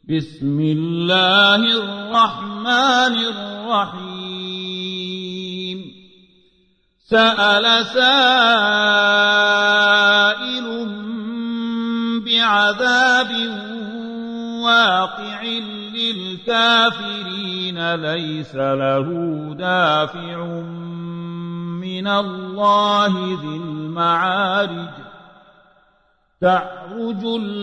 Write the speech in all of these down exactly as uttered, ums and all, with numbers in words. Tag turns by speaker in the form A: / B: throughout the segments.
A: بسم الله الرحمن الرحيم سأل سائل بعذاب واقع للكافرين ليس له دافع من الله ذي المعارج تعرج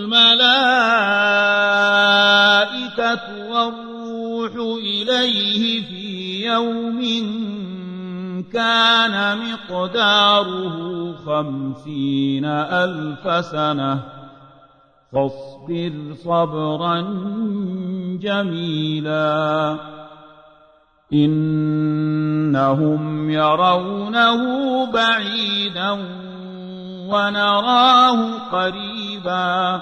A: الملائكة والروح إليه في يوم كان مقداره خمسين ألف سنة فاصبر صبرا جميلا إنهم يرونه بعيدا ونراه قريبا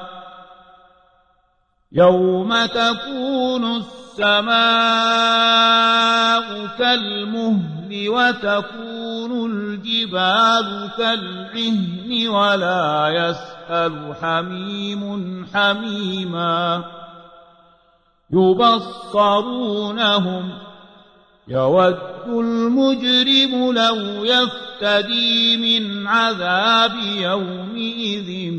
A: يوم تكون السماء كالمهل وتكون الجبال كالعهن ولا يسأل حميم حميما يبصرونهم يود المجرم لو يفتدي من عذاب يومئذ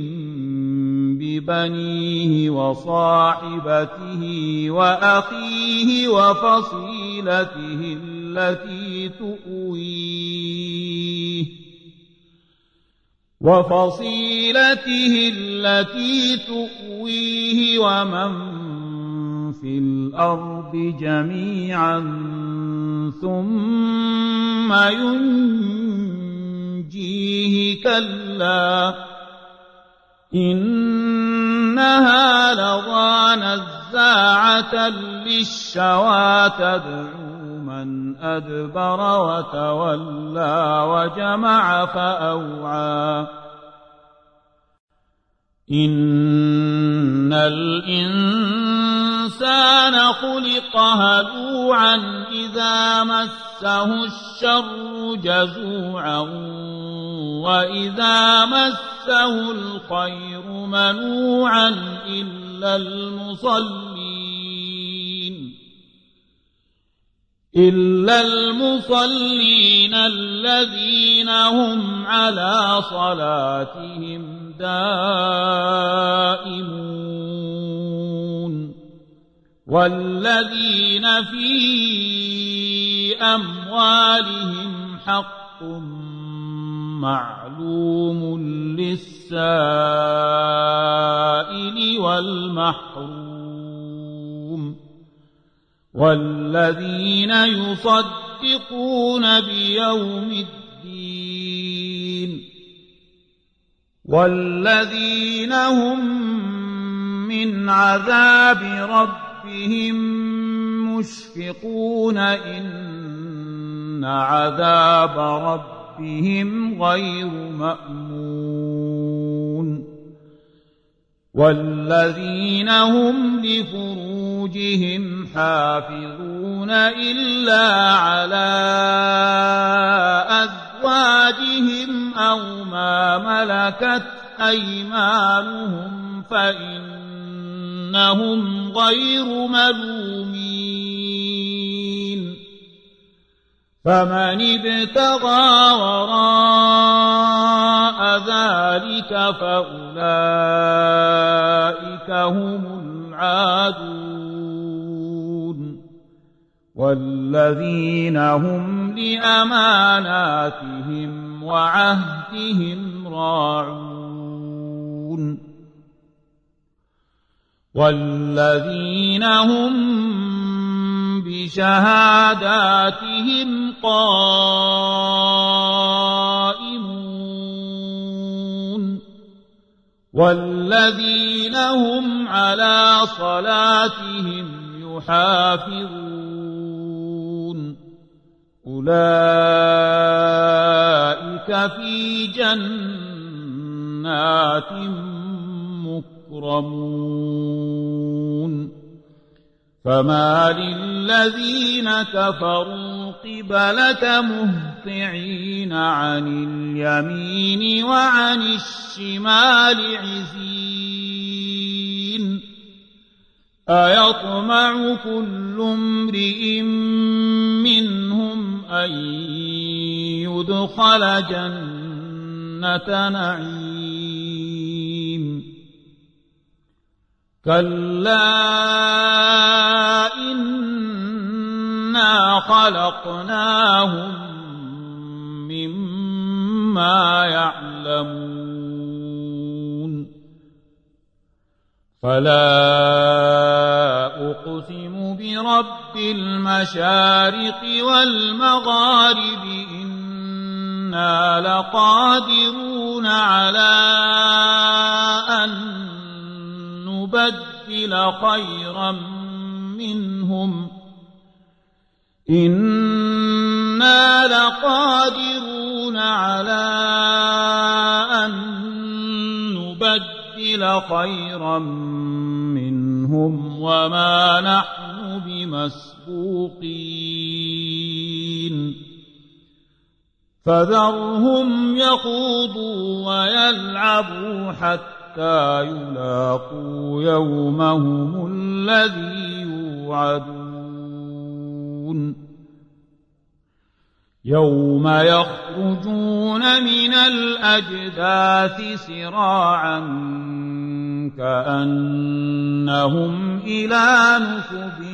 A: ببنيه وصاحبته وأخيه وفصيلته التي تؤويه وفصيلته التي تؤويه ومن في الأرض جميعا ثم ينجيه كلا إنها لظى نزاعة للشوى تدعو من أدبر وتولى وجمع فأوعى إن الإنسان خلق هلوعا إذا مسه الشر جزوعا وإذا مسه الخير منوعا إلا المصلين إلا المصلين الذين هم على صلاتهم دائمون والذين في أموالهم حق معلوم للسائل والمحروم والذين يصدقون بيوم الدين والذين هم من عذاب ربهم مشفقون إن عذاب ربهم غير مأمون والذين هم لفروجهم حافظون إلا على أزواجهم أو ما ملكت أيمانهم فإنهم غير ملومين فمن ابتغى وراء ذلك فأولئك هم العادون والذين هم لأماناتهم وعهدهم راعون والذين هم بشهاداتهم قائمون والذين هم على صلاتهم يحافظون أولئك في جنات مكرمون فما للذين كفروا قبلك مهطعين عن اليمين وعن الشمال عزين أيطمع كل امرئ منهم أن يدخل جنة نعيم كلا إنا خلقناهم مما يعلمون فلا أقسم برب المشارق والمغارب إنا لقادرون على أن نبدل خيرا منهم إنا لقادرون على أن نبدل خيرا منهم وما نحن بمسبوقين فذرهم يخوضوا ويلعبوا حتى يلاقوا يومهم الذي يوعدون يوم يخرجون من الأجداث سراعا كأنهم إلى نصب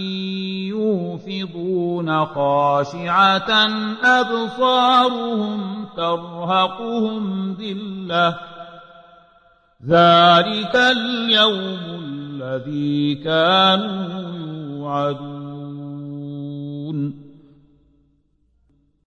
A: يوفضون خاشعة أبصارهم ترهقهم ذلة ذلك اليوم الذي كانوا يوعدون